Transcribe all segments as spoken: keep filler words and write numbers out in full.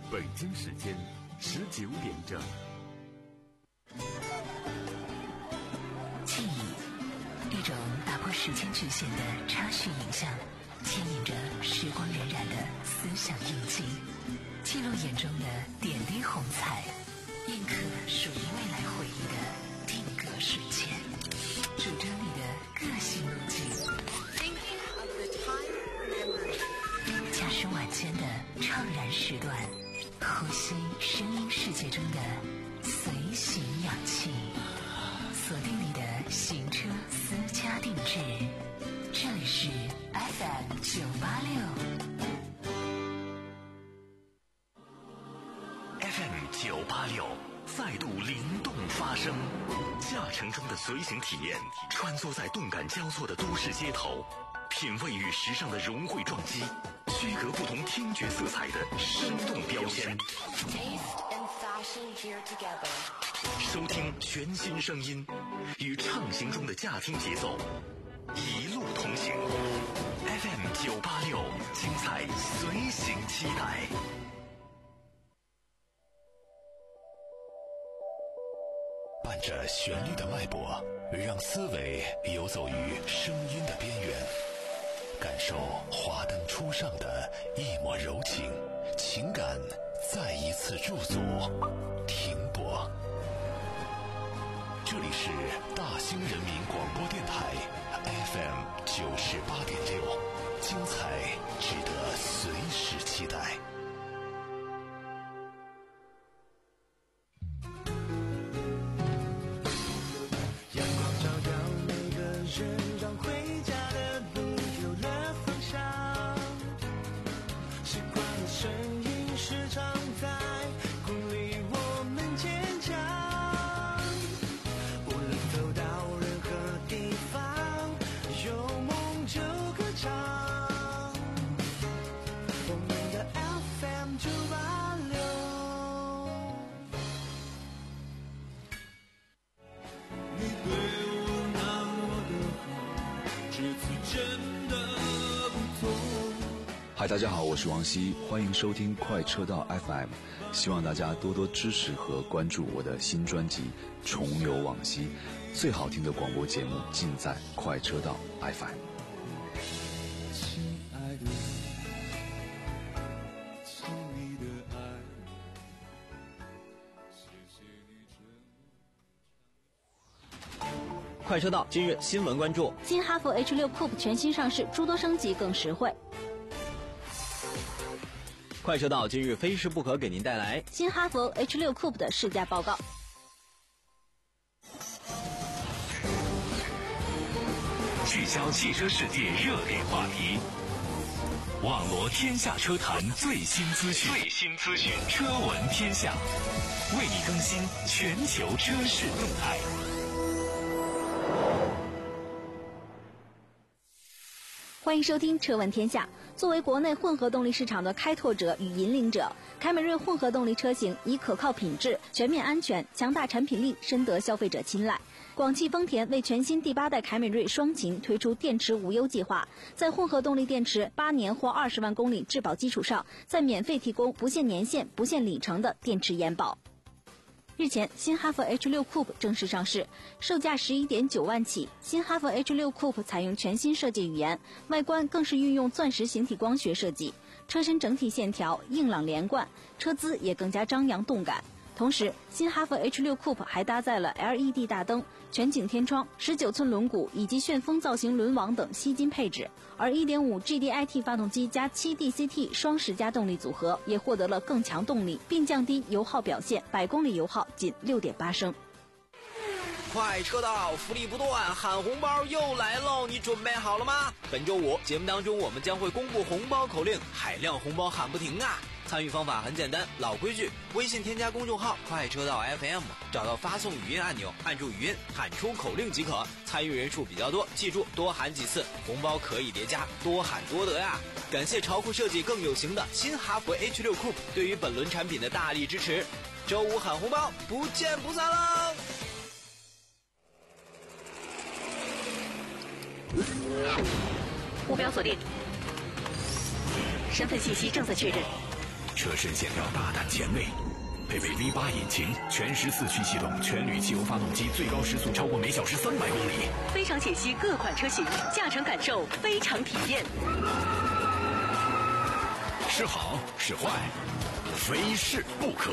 北京时间十九点整。 记忆，一种打破时间局限的插叙影像，牵引着时光荏苒的思想印记，记录眼中的点滴红彩，印刻属于未来回忆的定格瞬间，主张你的个性路径。驾驶晚间的怅然时段，呼吸声音世界中的随行氧气，锁定你的行车私家定制。这里是 F M 九八六 F M 九八六再度灵动发声，驾乘中的随行体验，穿梭在动感交错的都市街头，品味与时尚的融汇撞击，区隔不同听觉色彩的生动标签。收听全新声音，与畅行中的驾听节奏，一路同行。F M 九八六，精彩随行期待。伴着旋律的脉搏，让思维游走于声音的边缘，感受华灯初上的一抹柔情，情感再一次驻足停泊。这里是大兴人民广播电台 F M 九十八点六，精彩值得随时期待。 嗨，大家好，我是王希，欢迎收听快车道 F M， 希望大家多多支持和关注我的新专辑《重游往昔》，最好听的广播节目尽在快车道 F M。 亲爱的，亲密的爱，谢谢你这么快车道今日新闻关注： 新哈弗 H 六 Coupe 全新上市，诸多升级更实惠。 快车道今日非试不可给您带来新哈弗 H 六 Coupe 的试驾报告。 聚焦汽车世界热点话题，网罗天下车坛最新资讯，最新资讯，车闻天下，为你更新全球车市动态。 欢迎收听车闻天下。作为国内混合动力市场的开拓者与引领者，凯美瑞混合动力车型以可靠品质、全面安全、强大产品力深得消费者青睐。广汽丰田为全新第八代凯美瑞双擎推出电池无忧计划，在混合动力电池八年或二十万公里质保基础上，再免费提供不限年限、不限里程的电池延保。日前，新哈弗 H 六 Coupe 正式上市，售价 十一点九万起。新哈弗 H 六 Coupe 采用全新设计语言，外观更是运用钻石形体光学设计，车身整体线条硬朗连贯，车姿也更加张扬动感。同时，新哈弗 H 六 Coupe 还搭载了 L E D 大灯、全景天窗、十九寸轮毂以及旋风造型轮网等吸金配置，而 一点五 G D I T 发动机加 七 D C T 双十佳动力组合也获得了更强动力，并降低油耗表现，百公里油耗仅 六点八升。 快车道福利不断，喊红包又来喽！你准备好了吗？本周五节目当中，我们将会公布红包口令，海量红包喊不停啊！参与方法很简单，老规矩，微信添加公众号快车道 F M， 找到发送语音按钮，按住语音喊出口令即可。参与人数比较多，记住多喊几次，红包可以叠加，多喊多得呀！感谢潮酷设计更有型的新哈弗 H 六 Coupe 对于本轮产品的大力支持。周五喊红包，不见不散喽！ 目标锁定，身份信息正在确认， 车身线条大胆前卫。配备 V 八 引擎，全时四驱系统，全铝汽油发动机，最高时速超过每小时三百公里。 非常解析各款车型驾乘感受，非常体验。 是好是坏，非试不可。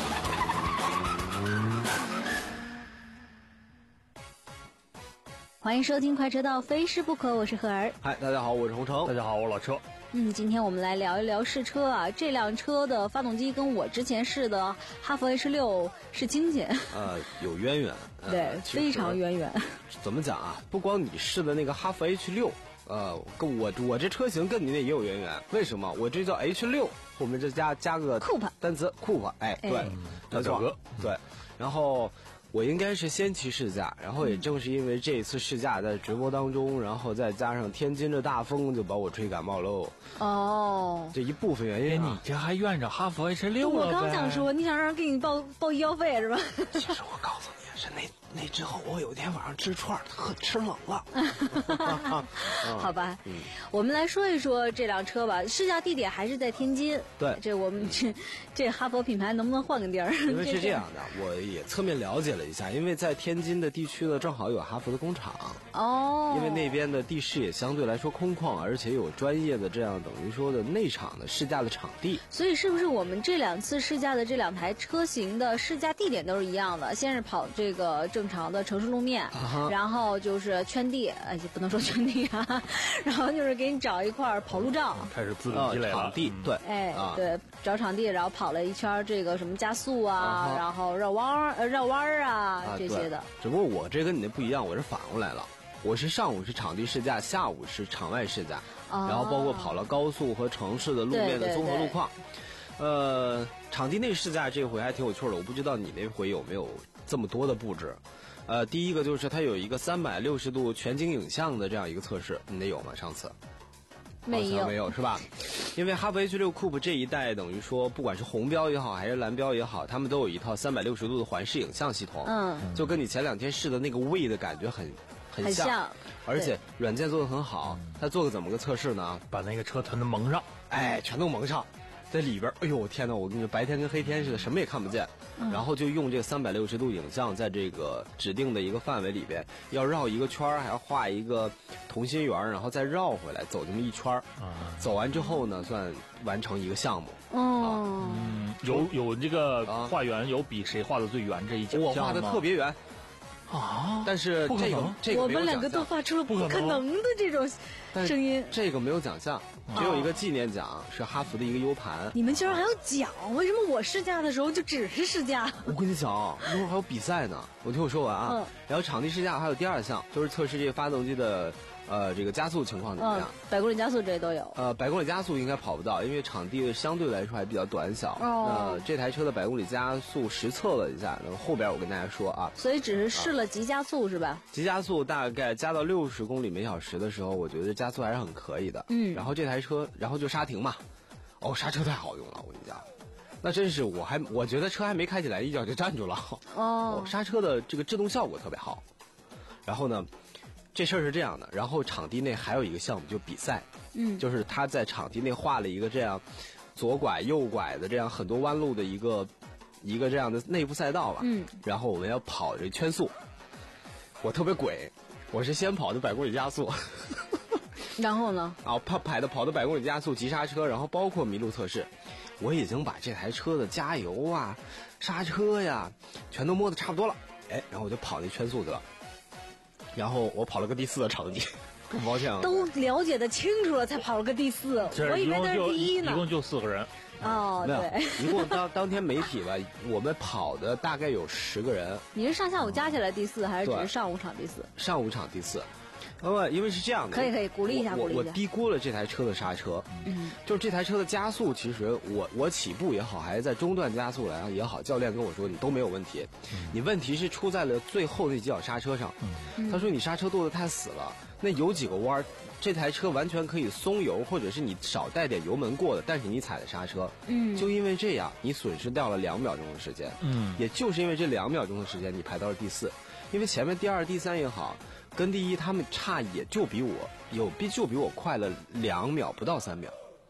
欢迎收听快车道，非试不可，我是何儿。 嗨，大家好，我是洪城。 大家好，我老车。 嗯，今天我们来聊一聊试车啊。这辆车的发动机跟我之前试的哈弗 H 六是亲戚， 呃，有渊源，呃、 对，非常渊源。 怎么讲啊？不光你试的那个哈弗 H 六，呃，跟我我这车型跟你那也有渊源。为什么？我这叫 H 六，后面这加加个 Coupe 单词 Coupe， 哎，对， 大表哥， 对，然后。我应该是先骑试驾，然后也正是因为这一次试驾在直播当中，然后再加上天津的大风，就把我吹感冒喽。 哦， 这一部分原因、啊， 你这还怨着哈弗 H 六了呗？ 我刚想说，你想让人给你报报医药费是吧？ 其实我告诉你，是那那之后，我有一天晚上吃串特吃冷了。 好吧、 嗯， 我们来说一说这辆车吧。试驾地点还是在天津。 对， 这我们这这哈弗品牌能不能换个地儿？ 因为是这样的，我也侧面了解了一下，因为在天津的地区呢，正好有哈弗的工厂。 哦。 因为那边的地势也相对来说空旷，而且有专业的这样等于说的内场的试驾的场地。 所以是不是我们这两次试驾的这两台车型的试驾地点都是一样的？先是跑这个正常的城市路面， 啊、 然后就是圈地，哎，也不能说圈地啊，然后就是给你找一块跑路障， 开始自主积累了、 呃、场地，对， 哎、啊，对，找场地，然后跑了一圈这个什么加速啊， 啊然后绕弯呃绕弯啊, 啊这些的。 只不过我这跟你那不一样，我是反过来了。我是上午是场地试驾，下午是场外试驾， 哦、 然后包括跑了高速和城市的路面的综合路况。呃，场地内试驾这回还挺有趣的，我不知道你那回有没有这么多的布置。呃，第一个就是它有一个三百六十度全景影像的这样一个测试，你那有吗？上次没有， 没有是吧？因为哈弗 H 六 Coupe 这一代等于说，不管是红标也好，还是蓝标也好，他们都有一套三百六十度的环视影像系统。 嗯， 就跟你前两天试的那个 V 的感觉很很像， 很像， 而且软件做的很好。它做个怎么个测试呢？ 把那个车全都蒙上， 哎，全都蒙上。在里边，哎呦我天哪！我跟你说，白天跟黑天似的，什么也看不见。嗯、然后就用这个三百六十度影像，在这个指定的一个范围里边，要绕一个圈儿，还要画一个同心圆，然后再绕回来，走这么一圈儿。啊、走完之后呢，算完成一个项目。 哦、 嗯，有有这个画圆，有比谁画的最圆这一奖项吗？ 我画的特别圆。 啊！ 但是这个这个我们两个都发出了不可能的这种声音。 这个没有奖项，只有一个纪念奖，是哈弗的一个 U 盘。 你们居然还有奖？为什么我试驾的时候就只是试驾？ 我跟你讲，一会儿还有比赛呢。我听我说完啊。嗯、然后场地试驾还有第二项，就是测试这个发动机的。呃，这个加速情况怎么样？ 嗯、百公里加速这都有。 呃，百公里加速应该跑不到，因为场地相对来说还比较短小。 哦。 呃，这台车的百公里加速实测了一下，那么后边我跟大家说啊。 所以只是试了急加速、啊、是吧？ 急加速大概加到六十公里每小时的时候，我觉得加速还是很可以的。 嗯。 然后这台车，然后就刹停嘛。哦，刹车太好用了，我跟你讲。那真是，我还我觉得车还没开起来，一脚就站住了。 哦。 刹车的这个制动效果特别好。然后呢？这事儿是这样的，然后场地内还有一个项目，就比赛， 嗯， 就是他在场地内画了一个这样左拐右拐的这样很多弯路的一个一个这样的内部赛道吧， 嗯， 然后我们要跑这圈速，我特别鬼，我是先跑的百公里加速， 然后呢？ 啊，跑跑的跑的百公里加速急刹车，然后包括麋鹿测试，我已经把这台车的加油啊、刹车呀全都摸得差不多了，哎，然后我就跑那圈速去了。然后我跑了个第四的成绩，很抱歉啊。 都了解的清楚了，才跑了个第四，我以为那是第一呢。 一共就四个人。 哦，对， 一共当当天媒体吧，我们跑的大概有十个人。 你是上下午加起来第四，还是只是上午场第四？ 上午场第四。呃，因为是这样的， 可以可以鼓励一下，鼓励一下。 我我低估了这台车的刹车， 嗯， 就是这台车的加速，其实我我起步也好，还是在中段加速来也好，教练跟我说你都没有问题，嗯、你问题是出在了最后那几脚刹车上。 嗯、 他说你刹车剁得太死了，那有几个弯，这台车完全可以松油，或者是你少带点油门过的，但是你踩了刹车， 嗯， 就因为这样，你损失掉了两秒钟的时间， 嗯， 也就是因为这两秒钟的时间，你排到了第四，因为前面第二、第三也好。跟第一他们差也就比我有比就比我快了两秒不到三秒，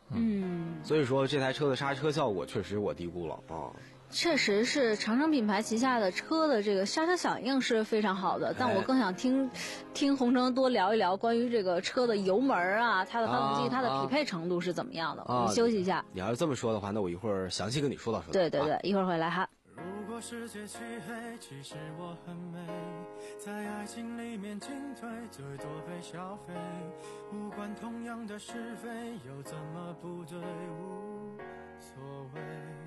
嗯， 所以说这台车的刹车效果确实我低估了啊。 确实是长城品牌旗下的车的这个刹车响应是非常好的，但我更想听听洪城多聊一聊关于这个车的油门啊，它的发动机、啊、它的匹配程度是怎么样的。啊、我们休息一下。 你要是这么说的话，那我一会儿详细跟你说道说道。 对对对，啊、一会儿回来哈。 如果世界漆黑，其实我很美，在爱情里面进退，最多被消费，无关同样的是非，又怎么不对，无所谓。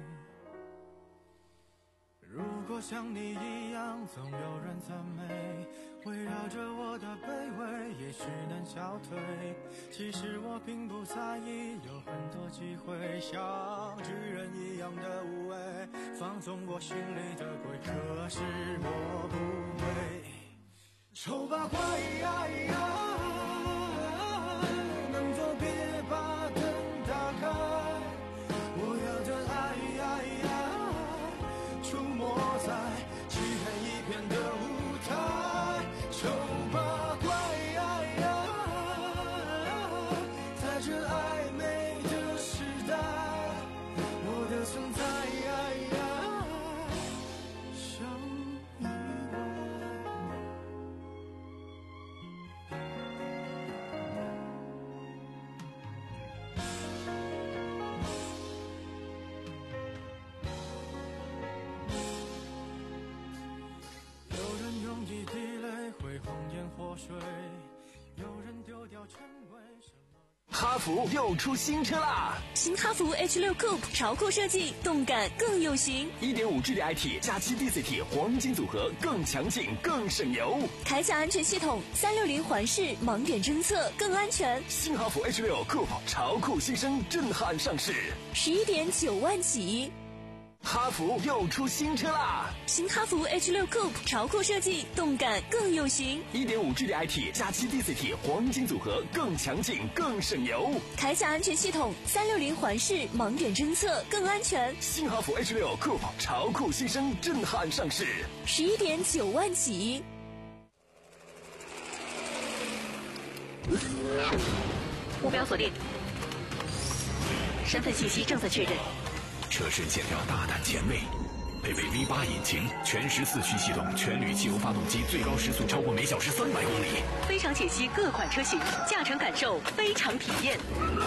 如果像你一样总有人赞美，围绕着我的卑微也许能消退，其实我并不在意，有很多机会像巨人一样的无畏，放纵我心里的鬼，可是我不会丑八怪呀，能否别把灯打开，我要的爱出没在漆黑一片的舞台，丑八怪在这暧昧的时代，我的存在像意外。一滴泪会红颜祸水，有人丢掉成为什么？ 哈弗又出新车啦！ 新哈弗 H 六 Coupe 潮酷设计，动感更有型。 一点五 G D I T 加七 D C T 黄金组合，更强劲更省油。 铠甲安全系统，三六零环视盲点侦测，更安全。 新哈弗 H 六 Coupe 潮酷新生，震撼上市， 十一点九万起。 哈弗又出新车啦！ 新哈弗 H 六 Coupe 潮酷设计，动感更有型。 一点五 G D I T 加七 D C T 黄金组合，更强劲更省油。 铠甲安全系统，三六零环视盲点侦测，更安全。 新哈弗 H 六 Coupe 潮酷新生，震撼上市， 十一点九万起。 目标锁定，身份信息正在确认。 车身线条大胆前卫，配备 V 八引擎，全时四驱系统，全铝汽油发动机，最高时速超过每小时三百公里。 非常解析各款车型，驾乘感受非常体验。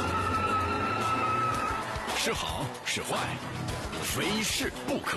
是好是坏，非试不可。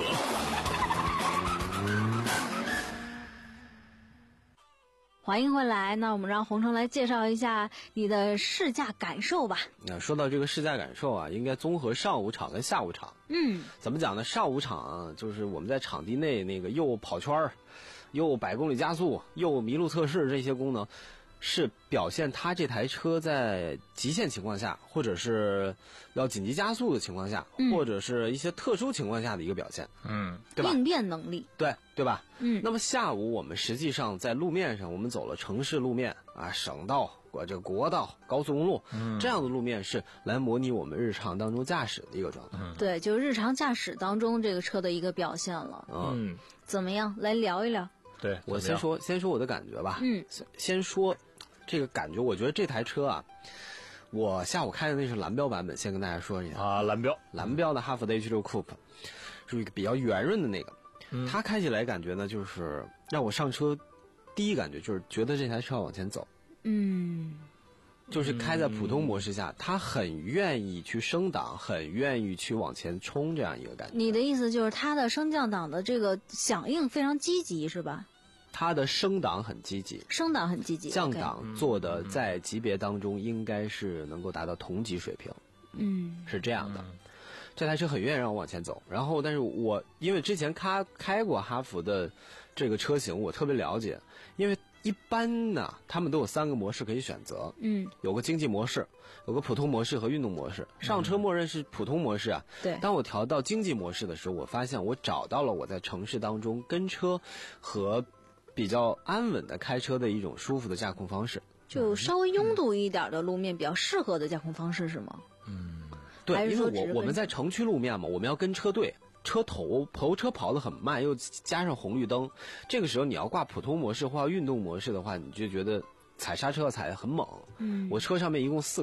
欢迎回来，那我们让洪城来介绍一下你的试驾感受吧。 那说到这个试驾感受啊，应该综合上午场跟下午场。 嗯， 怎么讲呢？上午场、啊、就是我们在场地内那个又跑圈又百公里加速又麋鹿测试这些功能，是表现它这台车在极限情况下，或者是要紧急加速的情况下、嗯、或者是一些特殊情况下的一个表现。 嗯， 对吧？ 应变能力。 对对吧？ 嗯。 那么下午我们实际上在路面上，我们走了城市路面啊，省道、这个国道、高速公路、嗯、这样的路面是来模拟我们日常当中驾驶的一个状态。 嗯、对，就是日常驾驶当中这个车的一个表现了。 嗯， 怎么样？来聊一聊。 对， 我先说先说我的感觉吧。 嗯， 先说这个感觉，我觉得这台车啊，我下午开的那是蓝标版本，先跟大家说一下啊，蓝标蓝标的哈弗的 H 六 Coupe 是一个比较圆润的那个，嗯、它开起来感觉呢，就是让我上车第一感觉就是觉得这台车要往前走。 嗯。 就是开在普通模式下，它很愿意去升档，很愿意去往前冲，这样一个感觉。 你的意思就是它的升降档的这个响应非常积极，是吧？ 它的升档很积极， 升档很积极， 降档做的在级别当中应该是能够达到同级水平。 嗯， 是这样的。嗯、这台车很愿意让我往前走，然后但是我因为之前开开过哈弗的这个车型，我特别了解，因为一般呢，他们都有三个模式可以选择。 嗯， 有个经济模式，有个普通模式和运动模式。上车默认是普通模式啊。 对。 当我调到经济模式的时候，我发现我找到了我在城市当中跟车和比较安稳的开车的一种舒服的驾控方式。 就稍微拥堵一点的路面比较适合的驾控方式是吗？ 嗯，对，因为我我们在城区路面嘛，我们要跟车队。车头头车跑得很慢，又加上红绿灯，这个时候你要挂普通模式或者运动模式的话，你就觉得踩刹车踩得很猛。 嗯， 我车上面一共四个人，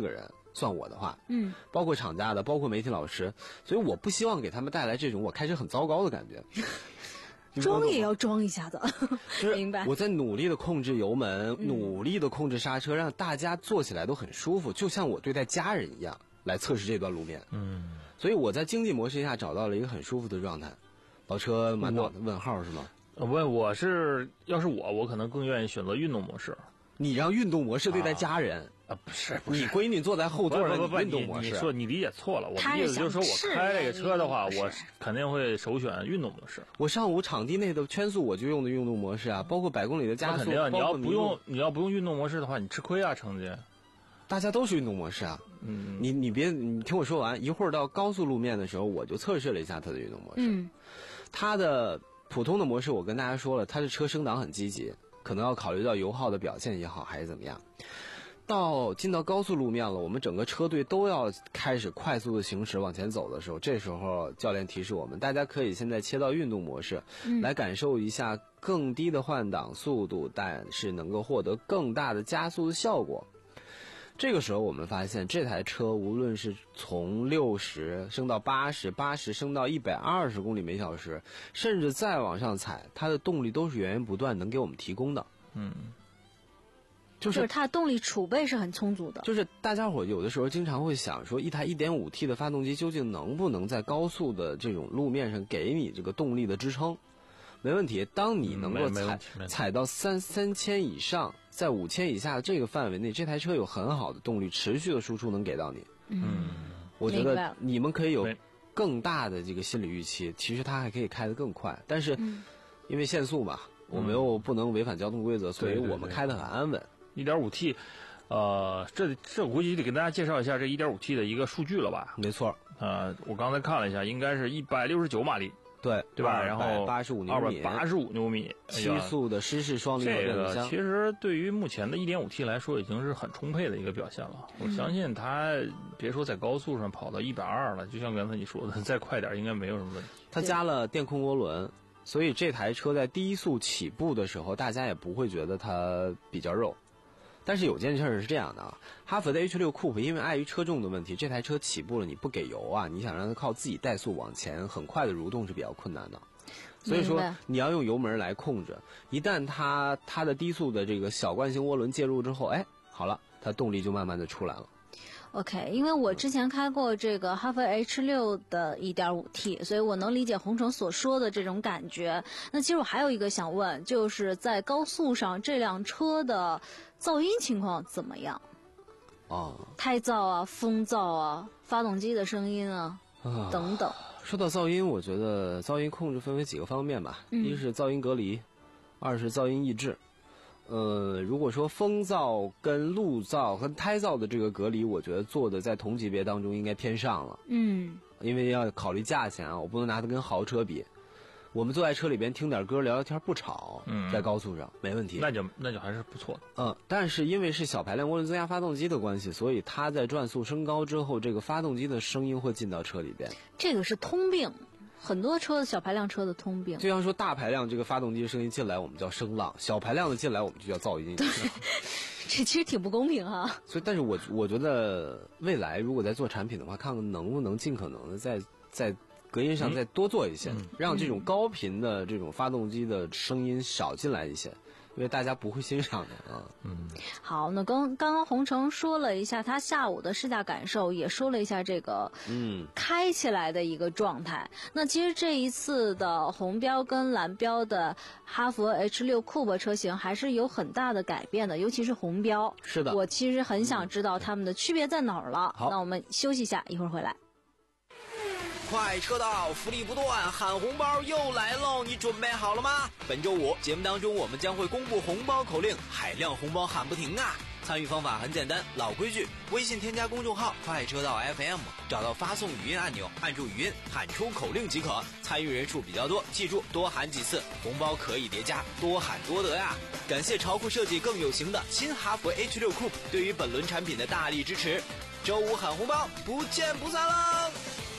算我的话， 嗯， 包括厂家的，包括媒体老师，所以我不希望给他们带来这种我开车很糟糕的感觉。 装也要装一下子， 就是明白？ 我在努力的控制油门， 嗯、 努力的控制刹车，让大家坐起来都很舒服，就像我对待家人一样来测试这段路面。 嗯， 所以我在经济模式下找到了一个很舒服的状态。老车满脑的问号是吗？ 问我是，要是我，我可能更愿意选择运动模式。 你让运动模式对待家人啊？不是，不是你闺女坐在后座上， 不不不， 运动模式。 你说你理解错了，我的意思就是说我开这个车的话，我肯定会首选运动模式。 我上午场地内的圈速我就用的运动模式啊，包括百公里的加速。 肯定，你要不用你要不用运动模式的话，你吃亏啊，成绩。 大家都是运动模式啊， 嗯， 你你别你听我说完，一会儿到高速路面的时候，我就测试了一下它的运动模式。 嗯， 它的普通的模式我跟大家说了，它的车升档很积极。可能要考虑到油耗的表现也好，还是怎么样。到进到高速路面了，我们整个车队都要开始快速的行驶往前走的时候，这时候教练提示我们，大家可以现在切到运动模式， 嗯、 来感受一下更低的换挡速度，但是能够获得更大的加速的效果。这个时候我们发现，这台车无论是从六十升到八十，八十升到一百二十公里每小时，甚至再往上踩，它的动力都是源源不断能给我们提供的。 嗯， 就是、 就是它的动力储备是很充足的。 就是大家伙有的时候经常会想说，一台 一点五 T 的发动机究竟能不能在高速的这种路面上给你这个动力的支撑？没问题，当你能够踩、嗯、踩到三三千以上，在五千以下的这个范围内，这台车有很好的动力，持续的输出能给到你。 嗯， 我觉得你们可以有更大的这个心理预期，其实它还可以开得更快，但是因为限速嘛，嗯、我们又不能违反交通规则，所以我们开得很安稳。 一点五 T， 呃，这这我估计得给大家介绍一下这一点五 T 的一个数据了吧？ 没错， 呃，我刚才看了一下，应该是一百六十九马力。 对对吧？然后八十五牛米， 二百八十五牛米， 七速的湿式双离合变速箱。 这个其实对于目前的 一点五 T 来说，已经是很充沛的一个表现了。 嗯、 我相信它，别说在高速上跑到一百二了，就像刚才你说的，再快点应该没有什么问题。 它加了电控涡轮，所以这台车在低速起步的时候，大家也不会觉得它比较肉。但是有件事是这样的啊，哈弗的 H 六 Coupe 因为碍于车重的问题，这台车起步了你不给油啊，你想让它靠自己怠速往前很快的蠕动是比较困难的。所以说你要用油门来控制，一旦它它的低速的这个小惯性涡轮介入之后，哎，好了，它动力就慢慢的出来了。 OK， 因为我之前开过这个哈弗 H 六 的 一点五 T， 所以我能理解洪城所说的这种感觉。那其实我还有一个想问，就是在高速上这辆车的噪音情况怎么样？ 哦， 胎噪啊、风噪啊、发动机的声音啊、啊等等。 说到噪音，我觉得噪音控制分为几个方面吧， 嗯、 一是噪音隔离，二是噪音抑制。呃，如果说风噪跟路噪跟胎噪的这个隔离，我觉得做的在同级别当中应该偏上了。 嗯， 因为要考虑价钱啊，我不能拿它跟豪车比。我们坐在车里边听点歌聊聊天不吵， 嗯， 在高速上没问题， 那就那就还是不错的。 嗯，但是因为是小排量涡轮增压发动机的关系，所以它在转速升高之后，这个发动机的声音会进到车里边。 这个是通病，很多车的小排量车的通病。 就像说大排量这个发动机声音进来，我们叫声浪；小排量的进来，我们就叫噪音。 对，这其实挺不公平哈。 所以，但是我我觉得未来如果在做产品的话，看看能不能尽可能的在在。隔音上再多做一些， 嗯、 让这种高频的这种发动机的声音少进来一些，因为大家不会欣赏的啊。 嗯， 好，那刚刚刚洪城说了一下他下午的试驾感受，也说了一下这个嗯开起来的一个状态。那其实这一次的红标跟蓝标的哈弗 H 六 Coupe 车型还是有很大的改变的，尤其是红标。 是的， 我其实很想知道它们的区别在哪儿了。 好， 那我们休息一下，一会儿回来。 快车道，福利不断，喊红包又来喽！你准备好了吗？本周五节目当中，我们将会公布红包口令，海量红包喊不停啊！参与方法很简单，老规矩，微信添加公众号快车道 F M， 找到发送语音按钮，按住语音喊出口令即可。参与人数比较多，记住多喊几次，红包可以叠加，多喊多得呀！感谢潮酷设计更有型的新哈弗 H 六 Coupe 对于本轮产品的大力支持。周五喊红包，不见不散喽！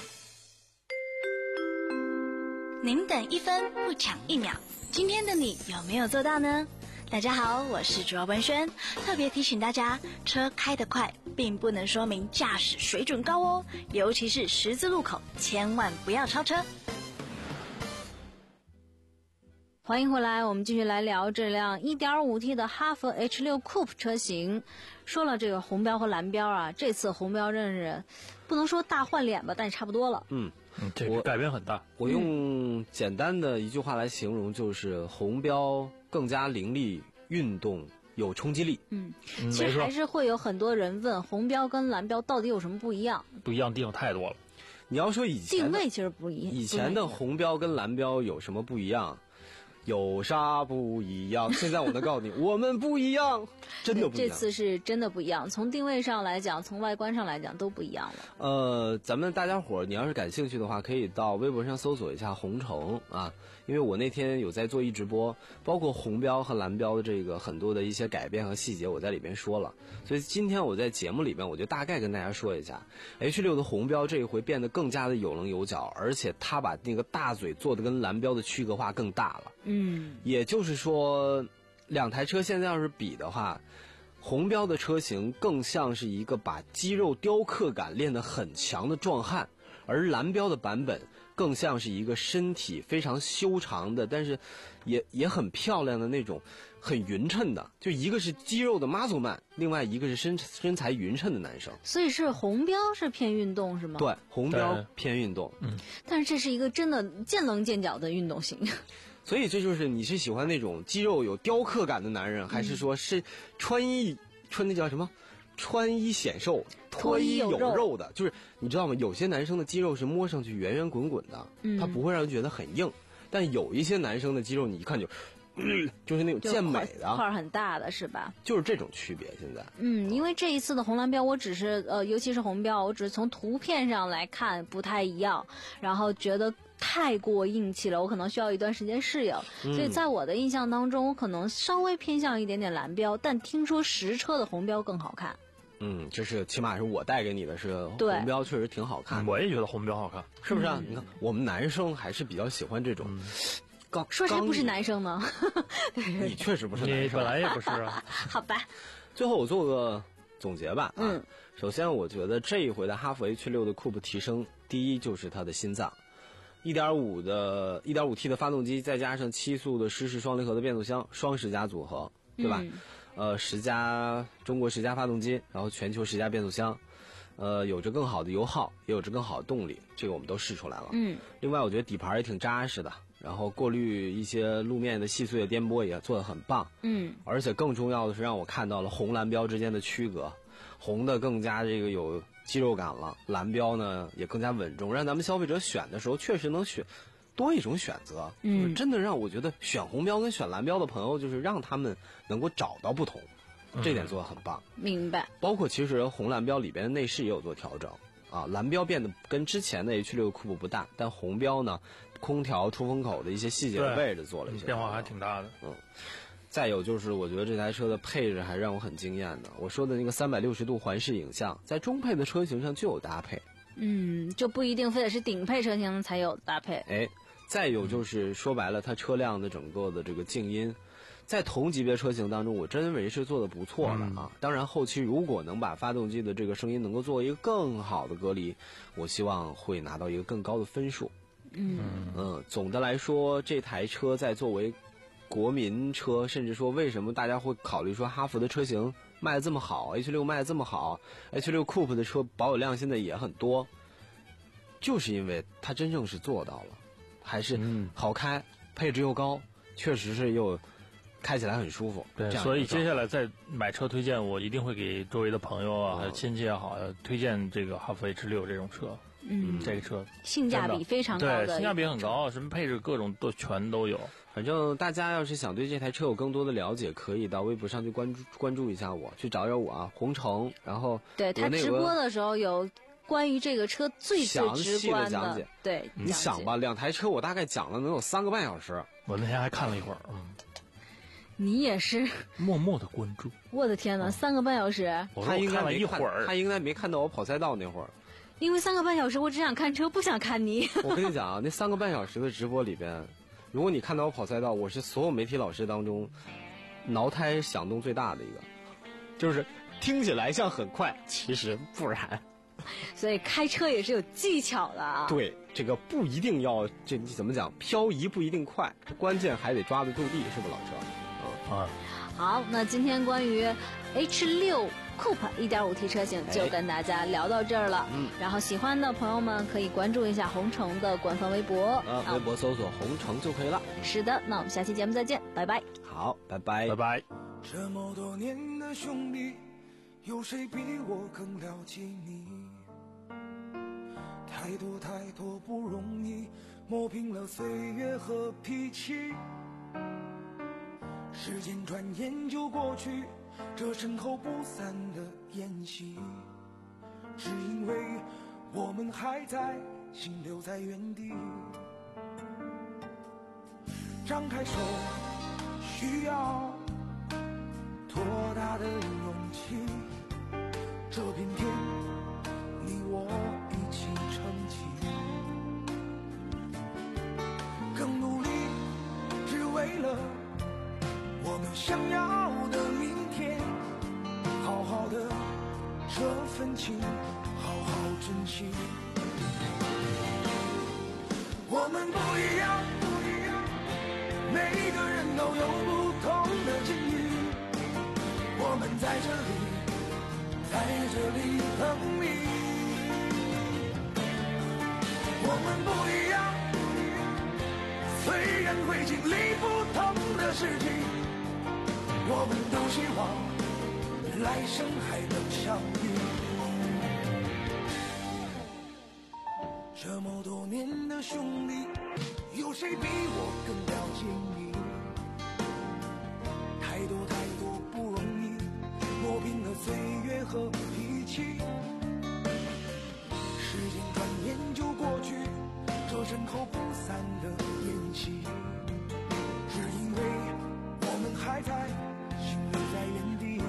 您等一分不抢一秒，今天的你有没有做到呢？大家好，我是主播文轩，特别提醒大家，车开得快并不能说明驾驶水准高哦，尤其是十字路口，千万不要超车。 欢迎回来，我们继续来聊这辆 一点五 T 的哈弗 H 六 Coupe 车型。说了这个红标和蓝标啊，这次红标真是不能说大换脸吧，但也差不多了。 嗯， 这个改变很大。 我用简单的一句话来形容，就是红标更加凌厉、运动、有冲击力。 嗯，其实还是会有很多人问，红标跟蓝标到底有什么不一样？ 不一样地方太多了。 你要说以前定位其实不一样， 以前的红标跟蓝标有什么不一样？有啥不一样？现在我能告诉你，我们不一样，真的不一样。 这次是真的不一样，从定位上来讲，从外观上来讲都不一样了。 呃，咱们大家伙儿，你要是感兴趣的话，可以到微博上搜索一下红橙啊，因为我那天有在做一直播，包括红标和蓝标的这个很多的一些改变和细节，我在里边说了。所以今天我在节目里边，我就大概跟大家说一下 H 六 的红标这一回变得更加的有棱有角，而且它把那个大嘴做的跟蓝标的区隔化更大了。 嗯， 也就是说，两台车现在要是比的话，红标的车型更像是一个把肌肉雕刻感练得很强的壮汉，而蓝标的版本更像是一个身体非常修长的，但是也也很漂亮的那种很匀称的，就一个是肌肉的 muscle man， 另外一个是身身材匀称的男生。 所以是红标是偏运动是吗？ 对，红标偏运动。 嗯， 但是这是一个真的见棱见角的运动型。 所以这就是你是喜欢那种肌肉有雕刻感的男人，还是说是穿衣穿那叫什么穿衣显瘦脱衣有肉的？就是你知道吗？有些男生的肌肉是摸上去圆圆滚滚的， 嗯， 他不会让人觉得很硬，但有一些男生的肌肉你一看就、嗯、就是那种健美的块很大的是吧？ 就是这种区别现在。 嗯，因为这一次的红蓝标我只是呃尤其是红标我只是从图片上来看不太一样，然后觉得太过硬气了，我可能需要一段时间适应、嗯、所以在我的印象当中我可能稍微偏向一点点蓝标，但听说实车的红标更好看。 嗯，这是起码是我带给你的是红标确实挺好看的。 我也觉得红标好看， 是不是、啊嗯、你看我们男生还是比较喜欢这种、嗯、刚说谁不是男生呢？ 你确实不是男生， 你本来也不是啊。 好吧， 最后我做个总结吧。 嗯、 啊，首先我觉得这一回的哈弗 H 六 的 Coupe 提升，第一就是它的心脏， 一点五 的 一点五 T 的发动机，再加上七速的湿式双离合的变速箱，双十佳组合，对吧？ 嗯、 呃，十佳中国十佳发动机，然后全球十佳变速箱，呃，有着更好的油耗，也有着更好的动力，这个我们都试出来了。 嗯。 另外，我觉得底盘也挺扎实的，然后过滤一些路面的细碎的颠簸也做得很棒。 嗯。 而且更重要的是，让我看到了红蓝标之间的区隔，红的更加这个有肌肉感了，蓝标呢也更加稳重，让咱们消费者选的时候确实能选多一种选择。 嗯， 真的让我觉得选红标跟选蓝标的朋友，就是让他们能够找到不同，这点做得很棒。 明白。 包括其实红蓝标里边的内饰也有做调整啊，蓝标变得跟之前的 H 六 Coupe 不大，但红标呢，空调出风口的一些细节的位置做了一些变化还挺大的。 嗯。再有就是，我觉得这台车的配置还让我很惊艳的。我说的那个三百六十度环视影像，在中配的车型上就有搭配。 嗯，就不一定非得是顶配车型才有搭配。 哎，再有就是说白了，它车辆的整个的这个静音，在同级别车型当中，我真认为是做的不错的啊。嗯、当然，后期如果能把发动机的这个声音能够做一个更好的隔离，我希望会拿到一个更高的分数。 嗯嗯，总的来说，这台车在作为国民车，甚至说为什么大家会考虑说哈弗的车型卖得这么好 ，H 六 卖得这么好 ，H 六 Coupe 的车保有量现在也很多，就是因为它真正是做到了，还是好开，嗯、配置又高，确实是又开起来很舒服。 对，所以接下来再买车推荐，我一定会给周围的朋友啊、还有亲戚也好，推荐这个哈弗 H 六 这种车。 嗯， 这个车性价比非常高的， 对，性价比很高，什么配置各种都全都有。 反正大家要是想对这台车有更多的了解，可以到微博上去关注关注一下我，去找找我啊，红橙。然后对他直播的时候有关于这个车最最直观的, 的讲解。 对， 你想吧，两台车我大概讲了能有三个半小时。 我那天还看了一会儿，嗯。 你也是默默的关注。 我的天哪，嗯、三个半小时！ 他应该看了一会儿， 他应该没看到我跑赛道那会儿。 因为三个半小时，我只想看车，不想看你。 我跟你讲啊，那三个半小时的直播里边，如果你看到我跑赛道，我是所有媒体老师当中挠胎响动最大的一个，就是听起来像很快，其实不然。 所以开车也是有技巧的啊。 对，这个不一定要这怎么讲，漂移不一定快，关键还得抓得住地，是不是老车？ 嗯啊。 好，那今天关于 H 六 Coupe 一点五 T 车型就跟大家聊到这儿了。嗯，然后喜欢的朋友们可以关注一下红城的官方微博， 啊，微博搜索红城就可以了。 是的，那我们下期节目再见，拜拜。 好，拜拜， 拜拜。 这么多年的兄弟，有谁比我更了解你？太多太多不容易，磨平了岁月和脾气。时间转眼就过去，这身后不散的宴席，只因为我们还在，心留在原地。张开手，需要多大的勇气？这片天，你我一起撑起，更努力，只为了我们想要的明天。好好的这份情，好好珍惜。我们不一样，不一样，每个人都有不同的境遇。我们在这里，在这里等你。我们不一样，虽然会经历不同的事情，我们都希望来生还能相遇。这么多年的兄弟，有谁比我更了解你？太多太多不容易，磨平了岁月和脾气。时间转眼就过去，这身后不散的宴席，只因为我们还在，心留在原地。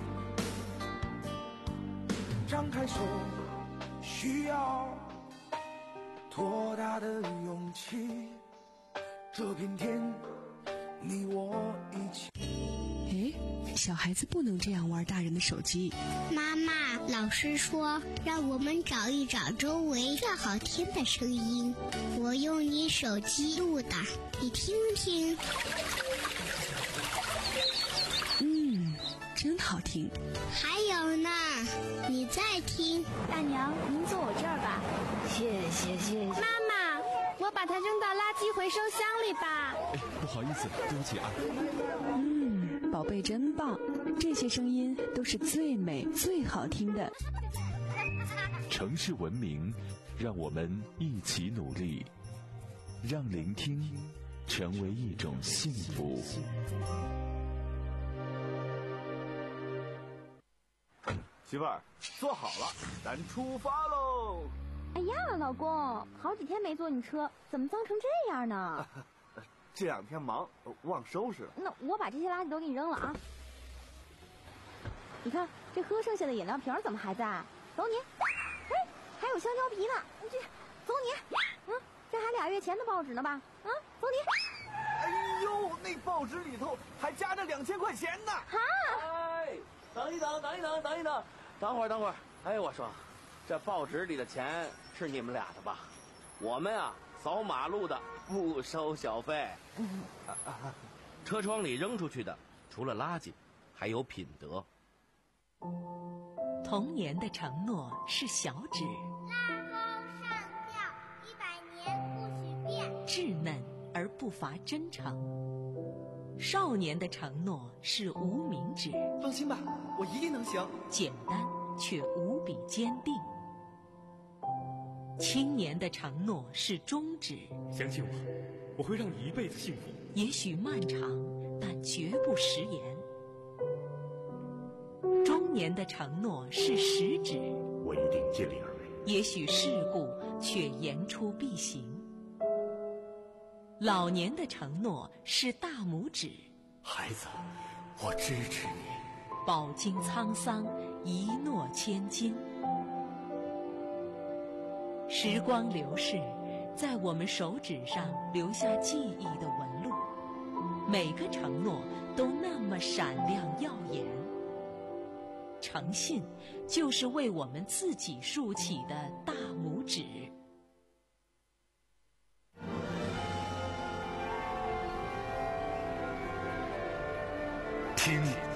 张开手，需要多大的勇气？这片天，你我一起。 哎，小孩子不能这样玩大人的手机。 妈妈，老师说让我们找一找周围最好听的声音，我用你手机录的，你听听。 嗯，真好听。 还有呢，你再听。 大娘，您坐我这儿吧。 谢谢谢谢。 妈妈，我把它扔到垃圾回收箱里吧。 哎，不好意思，对不起啊。 嗯，宝贝真棒，这些声音都是最美最好听的。 城市文明，让我们一起努力，让聆听成为一种幸福。 媳妇儿，坐好了，咱出发喽！ 哎呀，老公，好几天没坐你车，怎么脏成这样呢？ 这两天忙，忘收拾了。 那我把这些垃圾都给你扔了啊！你看，这喝剩下的饮料瓶怎么还在？走你！哎，还有香蕉皮呢，你这，走你！嗯，这还俩月前的报纸呢吧？啊，走你！ 哎呦，那报纸里头还夹着两千块钱呢！ 哈！ 哎，等一等，等一等，等一等，等会儿，等会儿。哎，我说，这报纸里的钱是你们俩的吧？我们啊，扫马路的不收小费。 车窗里扔出去的，除了垃圾，还有品德。 童年的承诺是小指， 拉钩上吊，一百年不许变， 稚嫩而不乏真诚。少年的承诺是无名指， 放心吧，我一定能行。 简单却无比坚定。青年的承诺是中指， 相信我，我会让你一辈子幸福。 也许漫长，但绝不食言。中年的承诺是食指， 我一定尽力而为。 也许世故，却言出必行。老年的承诺是大拇指， 孩子，我支持你。 饱经沧桑，一诺千金。时光流逝，在我们手指上留下记忆的纹路，每个承诺都那么闪亮耀眼。 诚信，就是为我们自己竖起的大拇指。 听